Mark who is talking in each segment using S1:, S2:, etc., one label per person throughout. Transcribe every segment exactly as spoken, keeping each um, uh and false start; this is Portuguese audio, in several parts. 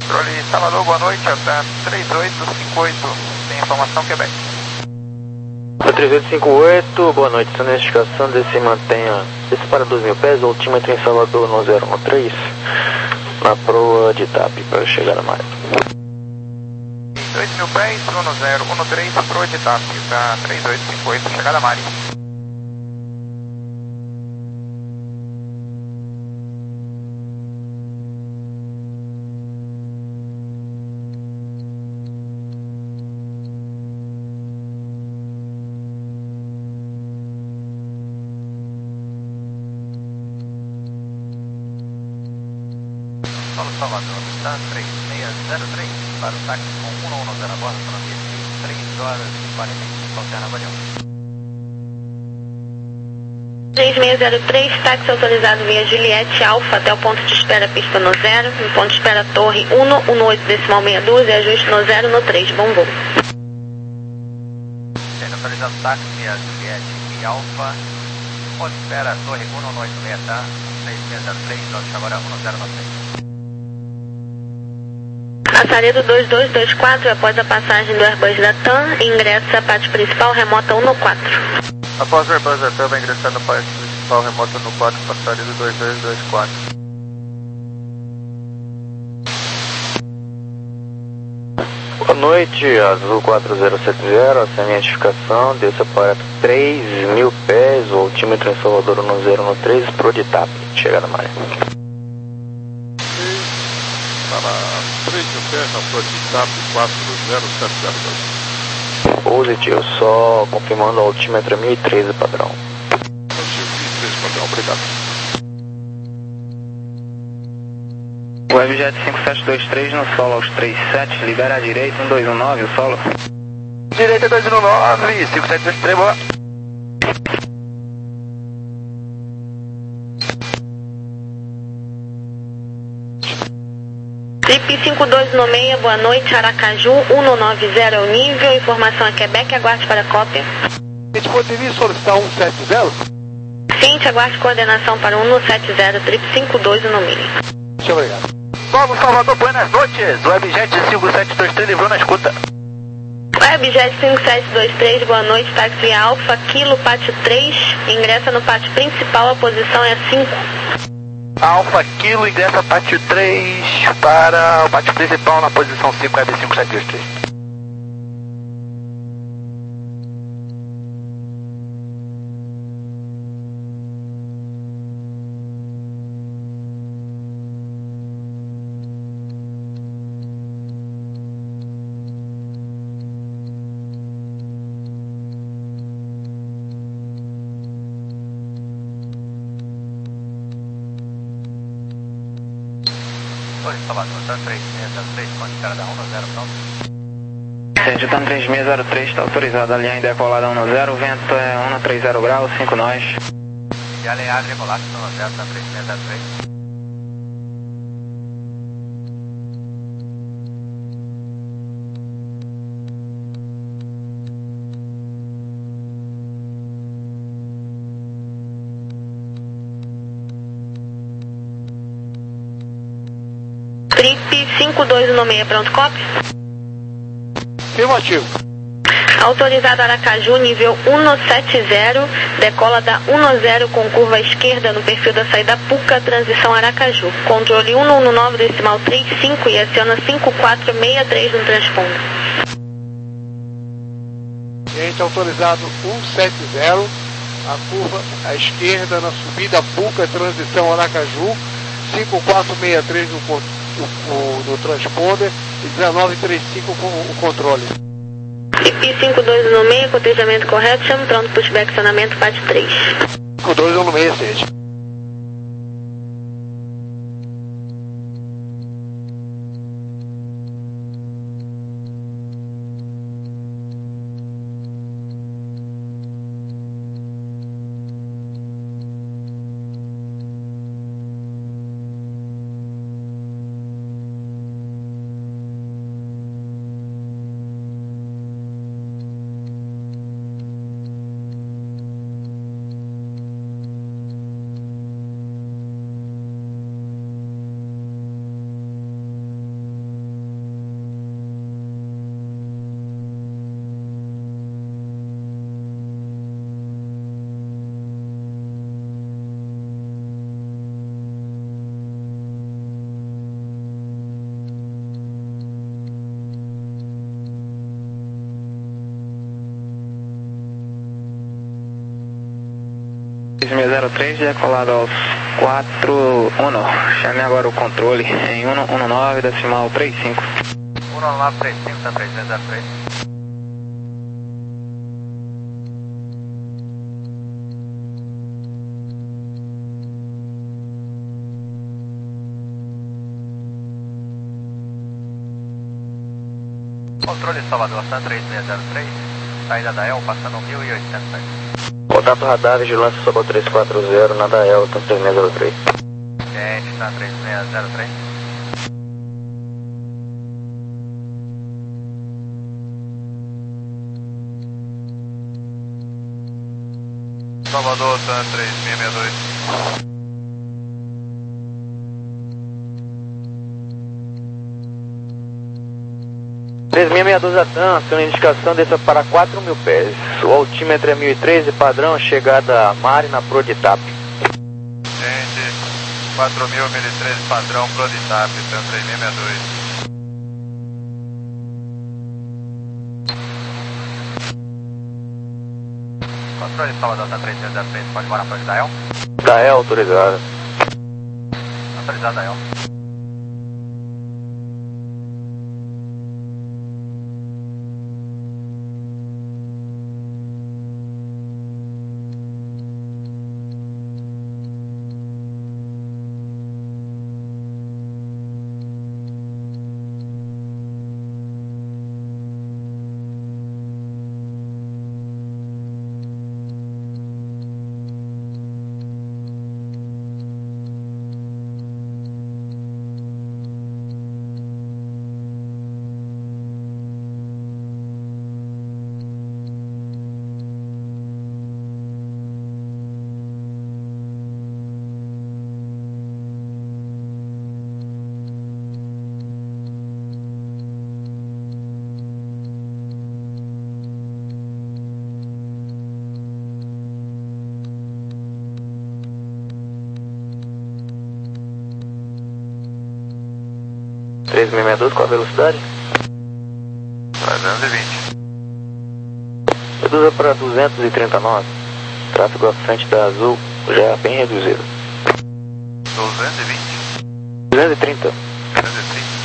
S1: Controle Salvador, boa noite, Alta três oito cinco oito, tem informação, Quebec.
S2: três oito cinco oito, boa noite, sua identificação de se mantenha esse para dois mil pés, o altímetro em Salvador no zero um três, na proa de T A P para chegar a mais.
S1: dois mil pés, no zero um três, proa de T A P, tá três oito cinco oito, chegada a Mari. Solo Salvador, está três seis zero três, para o táxi com um um zero a bordo, para três horas e quarenta e cinco, alterna Badião.
S3: três seis zero três, táxi autorizado via Juliette Alfa até o ponto de espera pista no zero, no ponto de espera torre um um oito decimal meia dúzia, ajuste no zero no três, bom voo.
S1: Sendo autorizado táxi via Juliette e Alfa, ponto de espera torre um um oito seis, tá? três seis zero três, note agora um zero nove seis.
S3: Passaredo dois dois dois quatro, após a passagem do Airbus da T A M, ingressa a parte principal remota um no quatro.
S1: Após o Airbus da T A M, vai ingressar no parte principal remota no quatro, passaredo dois dois dois quatro.
S2: Boa noite, Azul quatro zero sete zero, essa é a minha identificação, desça para três mil pés, o altímetro em Salvador no zero um três, proa de T A P, chegada a Maria.
S4: Para três mil pés na proa de T A P quatro zero sete zero dois.
S2: Positivo, só confirmando o altímetro mil e treze padrão.
S4: Positivo, mil e treze padrão, obrigado.
S5: Webjet cinco sete dois três no solo aos três sete, libera a direita, um dois um nove, o solo.
S1: Direita dois um nove, cinco sete dois três, boa.
S3: Trip cinco dois um seis, boa noite, Aracaju, um nove zero é o nível, informação a Quebec, aguarde para a cópia.
S6: A gente poderia solicitar um sete zero?
S3: Sim, te aguarde coordenação para um sete zero, Trip cinco dois um seis.
S6: Muito obrigado.
S1: Vamos, Salvador, buenas noites. Webjet cinco sete dois três livrou na escuta.
S3: Webjet cinco sete dois três, boa noite, táxi Alfa, Kilo, pátio três, ingressa no pátio principal, a posição é cinco.
S1: Alfa Kilo, ingressa pátio três para o pátio principal na posição cinco, Web cinco sete dois três. Oi, Salvador, tá três seis zero três, ponto de espera da um zero, pronto.
S5: Sérgio, tá três seis zero três, está autorizado a linha em decolada um zero, o vento é um trinta graus, cinco nós.
S1: E a linha decolada um zero, tá três seis zero três.
S3: Trip cinco dois um seis, pronto, cópia?
S6: Afirmativo.
S3: Autorizado Aracaju, nível um sete zero, decola da um zero com curva à esquerda no perfil da saída Puca, transição Aracaju. Controle um um nove decimal trinta e cinco e aciona cinco quatro seis três no transponder.
S6: Gente, autorizado um sete zero, a curva à esquerda na subida Puca, transição Aracaju, cinco quatro seis três no, no, no, no transponder e dezenove trinta e cinco com o controle.
S3: I P cinco dois um seis, cotejamento correto, chama pronto, pushback, acionamento, pátio três.
S6: cinco dois um seis, gente.
S5: três seis zero três, decolado aos quatro um. Chame agora o controle em cento e dezenove, decimal trinta e cinco.
S1: cento e nove trinta e cinco, Santa três seis zero três. Controle Salvador, Santa três seis zero três, saída da El, passando mil e oitocentos.
S2: Contato radar, vigilância Sobol três quatro zero, na da El, Santa três seis zero três.
S1: Gente, Santa três seis zero três.
S4: Salvador, Santa três seis seis dois.
S2: três seis seis dois Atan, sendo indicação desça para quatro mil pés. O altímetro é mil e treze, padrão, chegada a Mari na Pro de TAP.
S4: Gente, quatro mil, mil e treze, padrão, Pro de TAP, Santa três seis seis dois.
S1: Controle Salvador, Santa três seis zero três, pode morar para da El?
S2: Da El, autorizada.
S1: Autorizada da El.
S2: três seis seis dois, qual a velocidade?
S4: trezentos e vinte.
S2: Reduza para duzentos e trinta e nove. Tráfego à frente da Azul já bem reduzido.
S4: duzentos e vinte.
S2: duzentos e trinta.
S4: duzentos e trinta.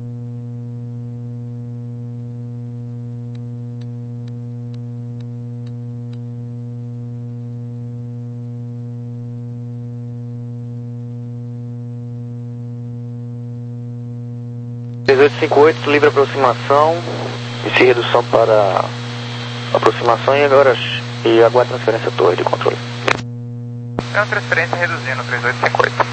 S2: três oito cinco oito, livre aproximação. Inicie redução para aproximação e agora e aguarde transferência torre de controle.
S1: É uma transferência reduzindo, três oito cinco oito.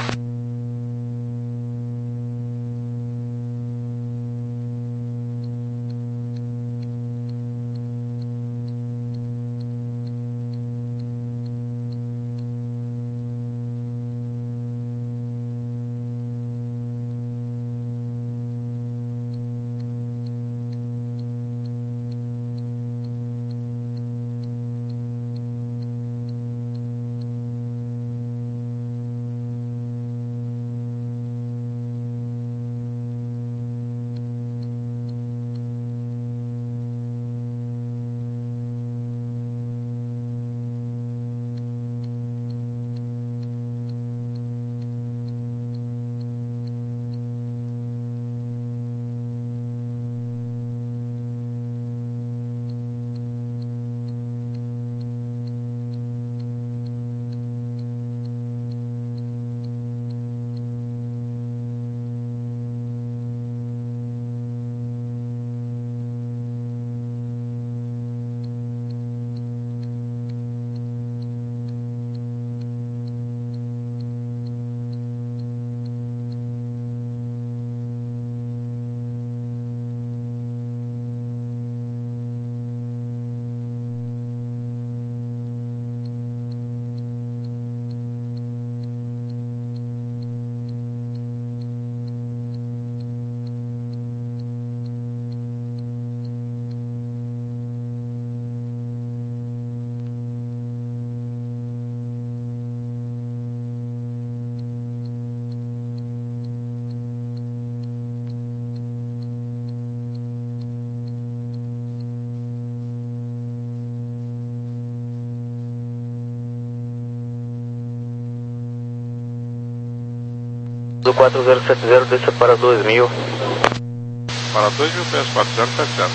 S2: Do quatro zero sete zero, desça para dois mil.
S7: Para dois mil pés, quatro zero sete zero.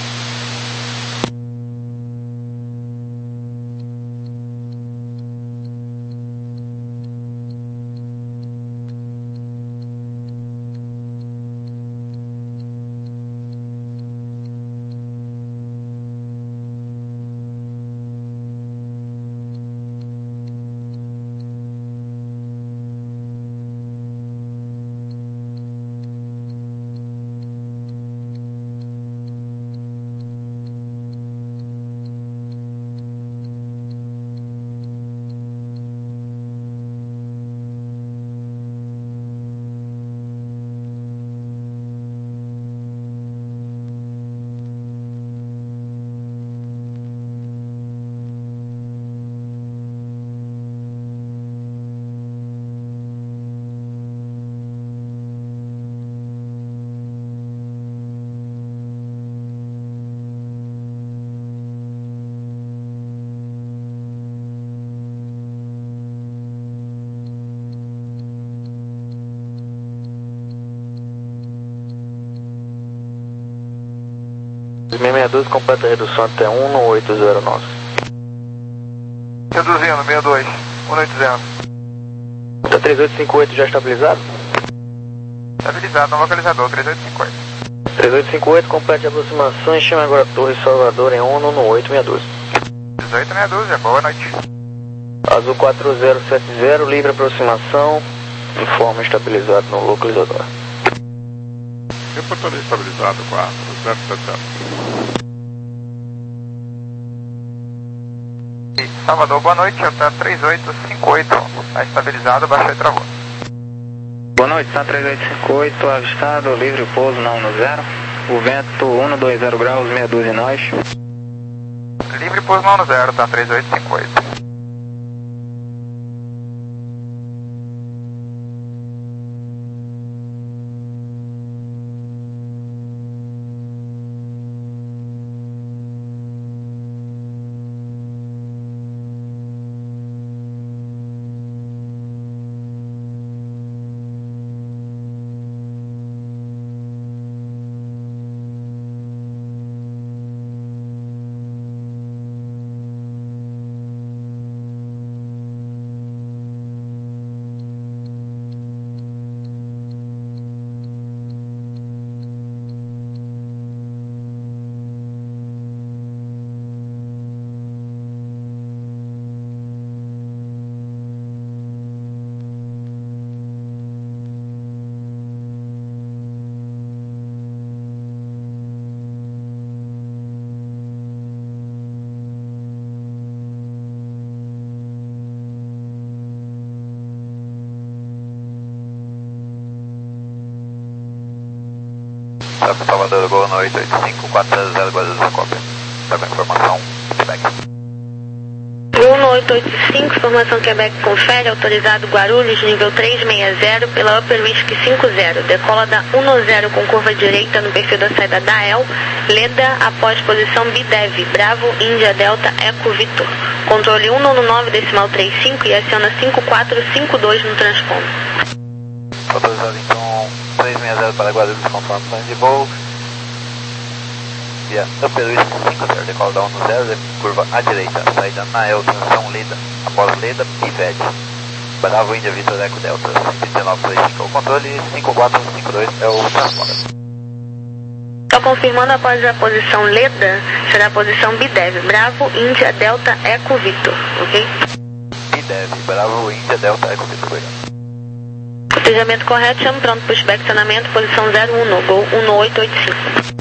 S2: seis sessenta e dois, completa a redução até um no oito zero nove.
S4: Reduzindo, sessenta e dois, um oito zero.
S2: Tá três oito cinco oito já estabilizado?
S4: Estabilizado, no localizador, três oito cinco oito.
S2: três oito cinco oito, complete a aproximação e chama agora a Torre Salvador em ONU no oito seis dois.
S4: dezoito seis dois, boa noite.
S2: Azul quatro zero sete zero, livre aproximação, informe estabilizado no localizador.
S7: Reportaria estabilizado, quatro zero sete zero.
S1: Salvador, boa noite, eu tá três oito cinco oito, tá estabilizado, baixou e travou.
S5: Boa noite, tá três oito cinco oito, avistado, livre pouso na um zero. O vento um dois zero graus, meia dúzia em nós.
S1: Livre pouso na um zero, tá três oito cinco oito.
S4: Salvador, boa noite, oito cinco quatro zero zero, Guarulhos, cópia. Tá com informação, Quebec.
S3: um oito oito cinco, informação Quebec confere, autorizado Guarulhos, nível três seis zero, pela Upper Whisky cinco zero, decola da um zero com curva direita no perfil da saída da E L, Leda após posição B D E V, Bravo, Índia, Delta, Eco, Vitor. Controle um nove decimal três cinco e aciona cinco quatro cinco dois no transponder.
S4: Autorizado então três seis zero para Guarulhos, confirmações de voo. Via Upper Whisky cinco zero, decola da um zero, curva à direita, saída na E L, transição Leda, após Leda, B V E D. Bravo, Índia, Vitor, Eco, Delta, cento e nove três cinco, o controle cinco quatro cinco dois é o transponder.
S3: Só confirmando, após a posição Leda, será a posição B D E V, Bravo, Índia, Delta, Eco, Vitor, ok?
S4: B D E V, Bravo, Índia, Delta, Eco, Vitor, obrigado.
S3: Cotejamento correto, chamo pronto, pushback, acionamento, posição zero um, Gol um oito oito cinco.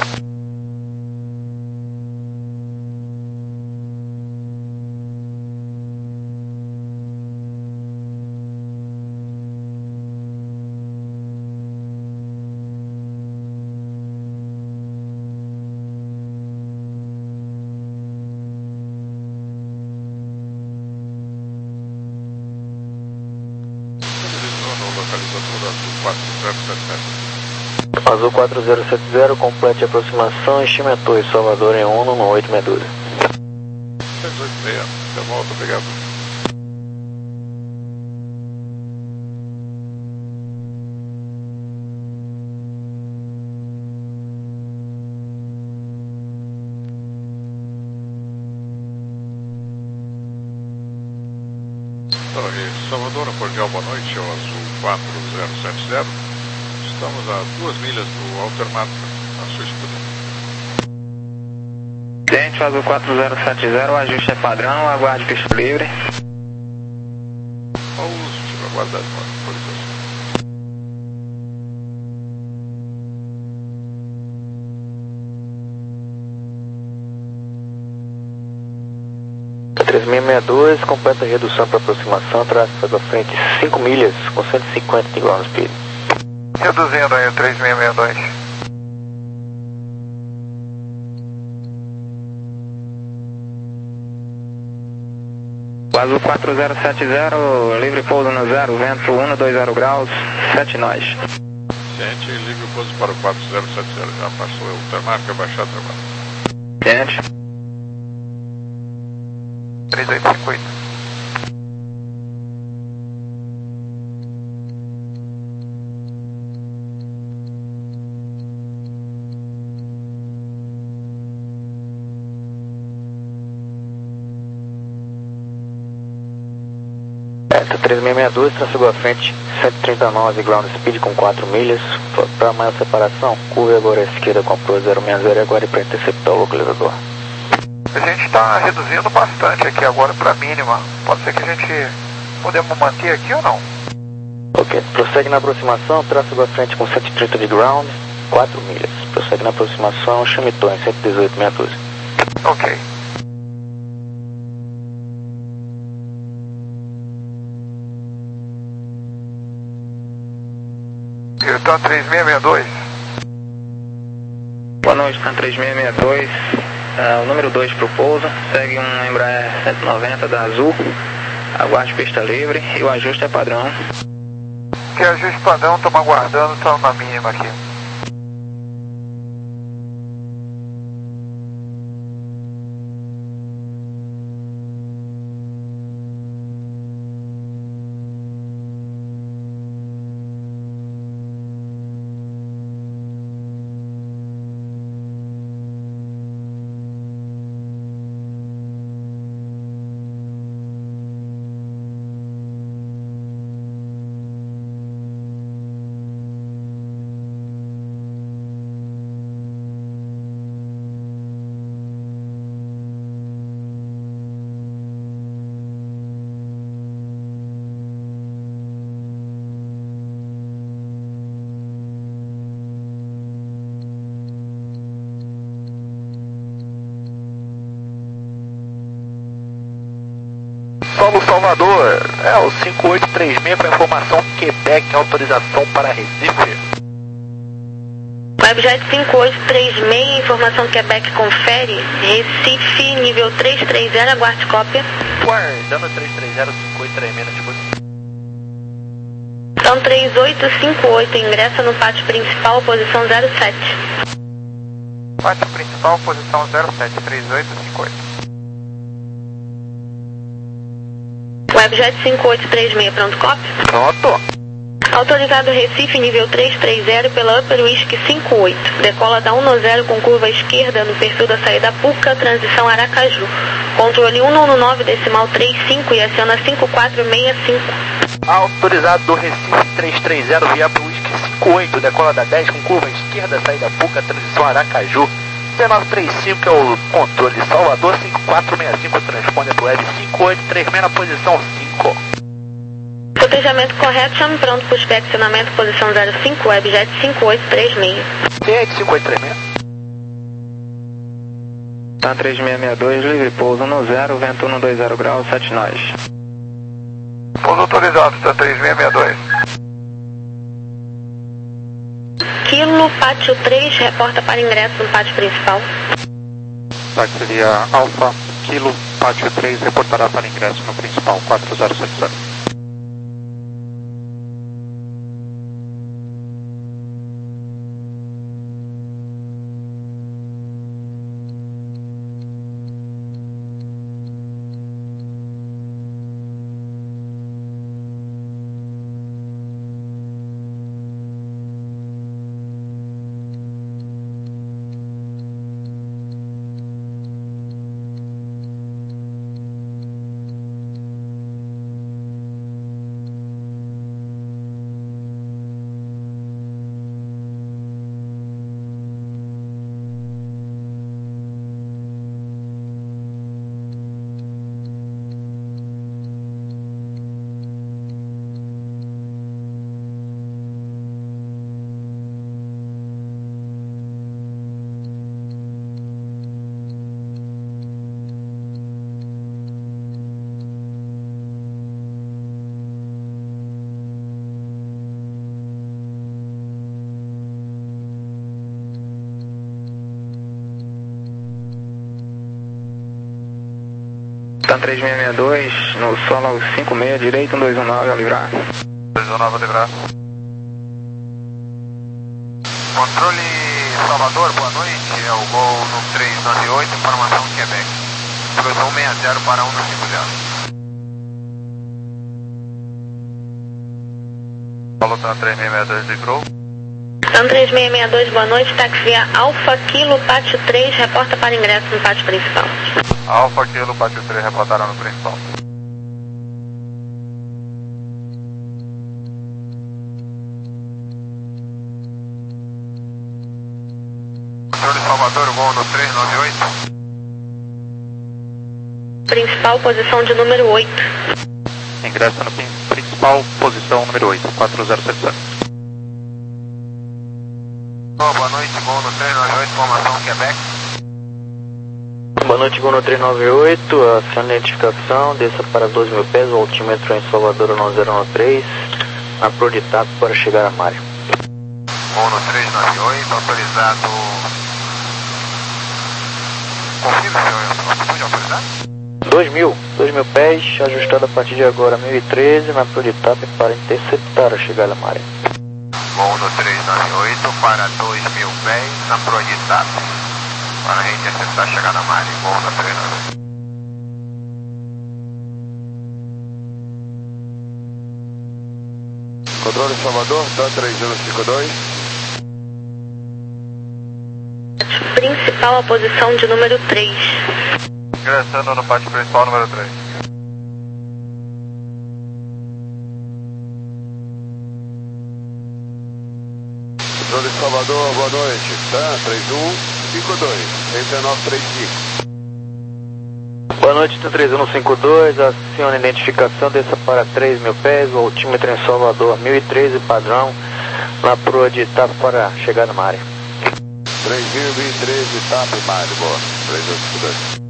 S2: Azul quatro zero sete zero, complete a aproximação, estime a Torre Salvador em ONU no oito seis dois.
S7: seis oito seis, de volta, obrigado. Rede Salvador, um cordial boa noite, é o Azul quatro zero sete zero. Estamos a duas milhas do Alter Mata, na sua escuta.
S5: Gente, o Azul quatro zero sete zero, o ajuste é padrão, aguarde pista livre.
S7: Ao uso, tive aguardado uma autorização.
S2: três seis seis dois, completa a redução para aproximação, tráfego à frente cinco milhas com cento e cinquenta de ground speed.
S1: Reduzindo aí o três seis seis dois.
S5: O Azul quatro zero sete zero, livre pouso no zero, vento um dois zero graus, sete nós.
S7: Gente, livre pouso para o quatro zero sete zero, já passou o termático, abaixado agora.
S5: Gente.
S1: três oito cinco oito.
S2: Delta três seis seis dois, tráfego à frente cento e trinta e nove, ground speed com quatro milhas. Para maior separação, curva agora à esquerda com a Pro zero seis zero e agora para interceptar o localizador.
S1: A gente está reduzindo bastante aqui agora para a mínima. Pode ser que a gente podemos manter aqui ou não?
S2: Ok, prossegue na aproximação, tráfego à frente com cento e trinta de ground, quatro milhas. Prossegue na aproximação, Chamitou em cento e dezoito, meia dúzia.
S1: Ok. Então três seis seis dois.
S5: Boa noite, tá três seis seis dois. Uh, o número dois para o pouso, segue um Embraer cento e noventa da Azul, aguarde pista livre e o ajuste é padrão.
S1: Que ajuste padrão, estamos aguardando, estamos na mínima aqui.
S8: Solo Salvador, é o cinco oito três seis com a informação Quebec, autorização para Recife.
S3: Webjet cinco oito três seis, informação Quebec confere, Recife, nível três três zero, aguarde cópia.
S8: Guardando três três zero cinco oito três seis na escuta.
S3: Então três oito cinco oito, ingressa no pátio principal, posição zero sete.
S1: Pátio principal, posição zero sete, três oito cinco oito.
S3: Webjet cinco oito três seis, pronto, copy?
S8: Pronto.
S3: Autorizado Recife, nível três três zero, pela Upper Whisky cinco oito. Decola da um zero com curva esquerda no perfil da saída Puca, transição Aracaju. Controle um nove decimal trinta e cinco e aciona cinco quatro seis cinco.
S8: Autorizado do Recife três três zero, via Upper Whisky cinco oito, decola da dez com curva esquerda, saída Puca, transição Aracaju. C nove três cinco é o controle Salvador, cinco quatro seis cinco, transponder para o Web cinco oito três seis na posição cinco.
S3: Cotejamento correto, chame pronto para o inspecionamento, posição zero cinco, Webjet cinco oito três seis.
S8: T cinco oito três seis.
S5: Tá três seis seis dois, livre pouso no zero, vento um dois zero graus, sete nós.
S1: Pouso autorizado, tá três seis seis dois.
S3: Kilo, pátio três, reporta para ingresso no pátio principal.
S7: Táxi Alfa, Kilo, Pátio três, reportará para ingresso no principal quatro zero sete zero.
S5: Tan três seis seis dois, no solo cinco seis, direito, um dois um nove, a livrar.
S4: dois um nove, a livrar. Controle Salvador, boa noite, é o Gol no três nove oito, informação Quebec. Cruzou um seis zero para um cinco zero. Paulo Tan três seis seis dois, livrou.
S3: Tan três seis seis dois, boa noite, táxi via Alfa Kilo, pátio três, reporta para ingresso no pátio principal.
S4: Alfa Kilo, pátio três, reportaram no principal. Controle Salvador, Gol no três nove oito.
S3: Principal, posição de número oito.
S8: Ingressa no principal, posição número oito, quatro zero sete sete.
S4: Oh, boa noite, Gol no três nove oito, informação Quebec.
S2: Boa noite, Gol no três nove oito, aciona a identificação, desça para dois mil pés, o altímetro em Salvador nove zero nove três, na Pro de TAP para chegar a Mari.
S4: Gol no três nove oito, autorizado. Confirme, senhor, altitude autorizada?
S2: dois mil, dois mil pés, ajustado a partir de agora mil e treze, na Pro de TAP para interceptar a chegada a Mari.
S4: Gol no três nove oito para dois mil pés, na Pro de TAP, para reinterceptar a chegada a Mari. Gol no três nove oito.
S6: Controle Salvador, Tan três zero cinco dois.
S3: Principal, a posição de número três.
S4: Ingressando no pátio principal número três.
S6: Controle Salvador, boa noite. Tan três um cinco dois, três nove três cinco.
S2: Boa noite, Tan três um cinco dois, aciona a identificação, desça para três mil pés, o altímetro em Salvador mil e treze, padrão, na Pro de TAP para chegar na Mari.
S6: três mil e treze, TAP, Mari, boa. três um cinco dois.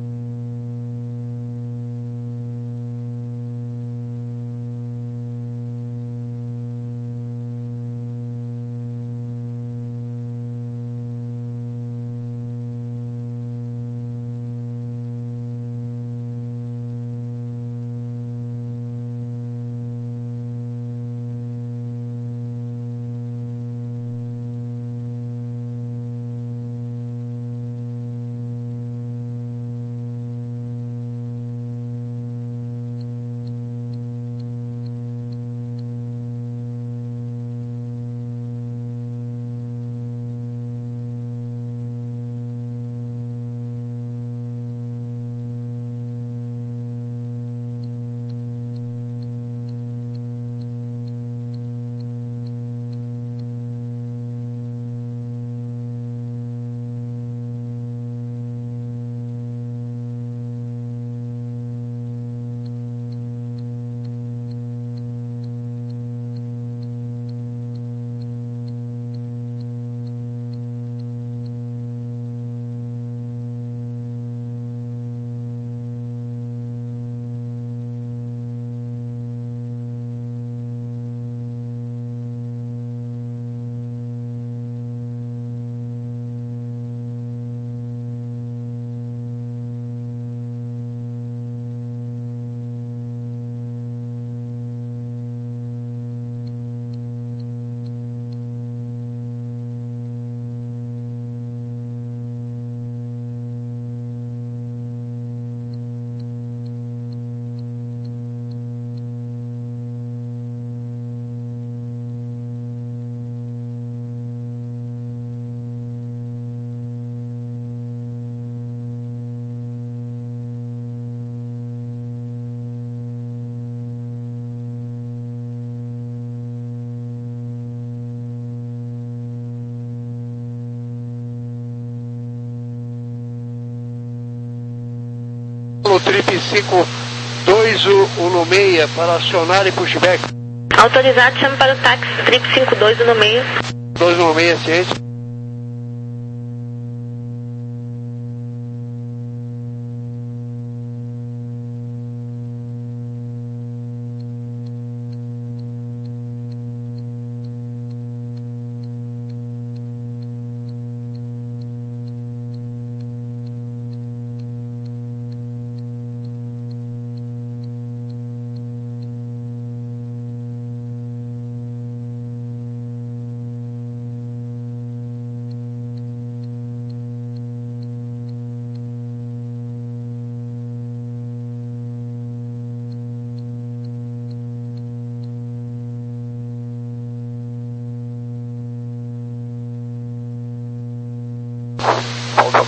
S6: No trip cinco dois um seis para acionar e pushback.
S3: Autorizado, chama para o táxi trip cinco dois um seis.
S6: dois um seis, ciente.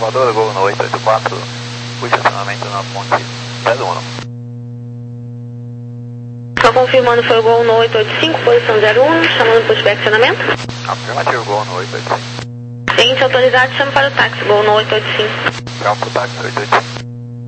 S4: Salvador, Gol no oito oito quatro, o estacionamento na ponte zero um.
S3: Só confirmando, foi o Gol no oito oito cinco, posição zero um, chamando para o estacionamento.
S4: Afirmativo, Gol no oito oito cinco.
S3: Seguinte autorizado, chama para o táxi, Gol no oito oito cinco.
S4: Chama para o táxi oito oito cinco.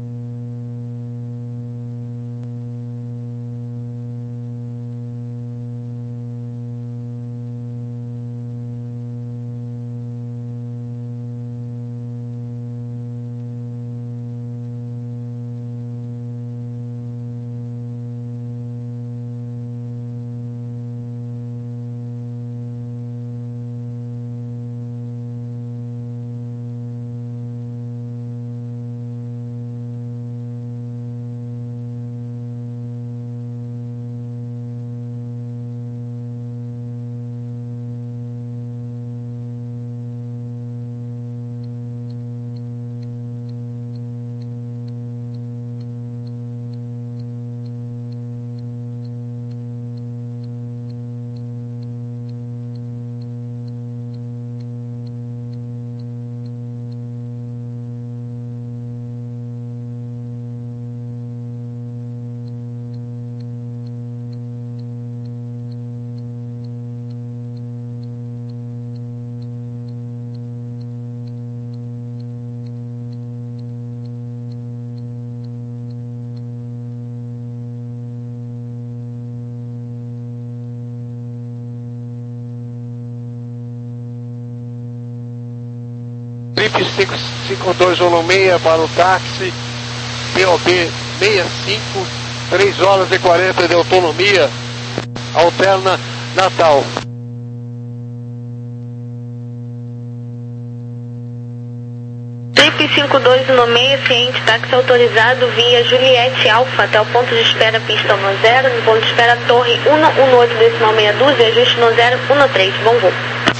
S6: Trip cinco cinco dois um seis para o táxi, P O B sessenta e cinco, três horas e quarenta de autonomia, alterna Natal.
S3: Trip cinco dois um seis, ciente, táxi autorizado via Juliette Alfa até o ponto de espera pista um zero, no ponto de espera Torre um um oito decimal meia dúzia, ajuste no zero um três, bom voo.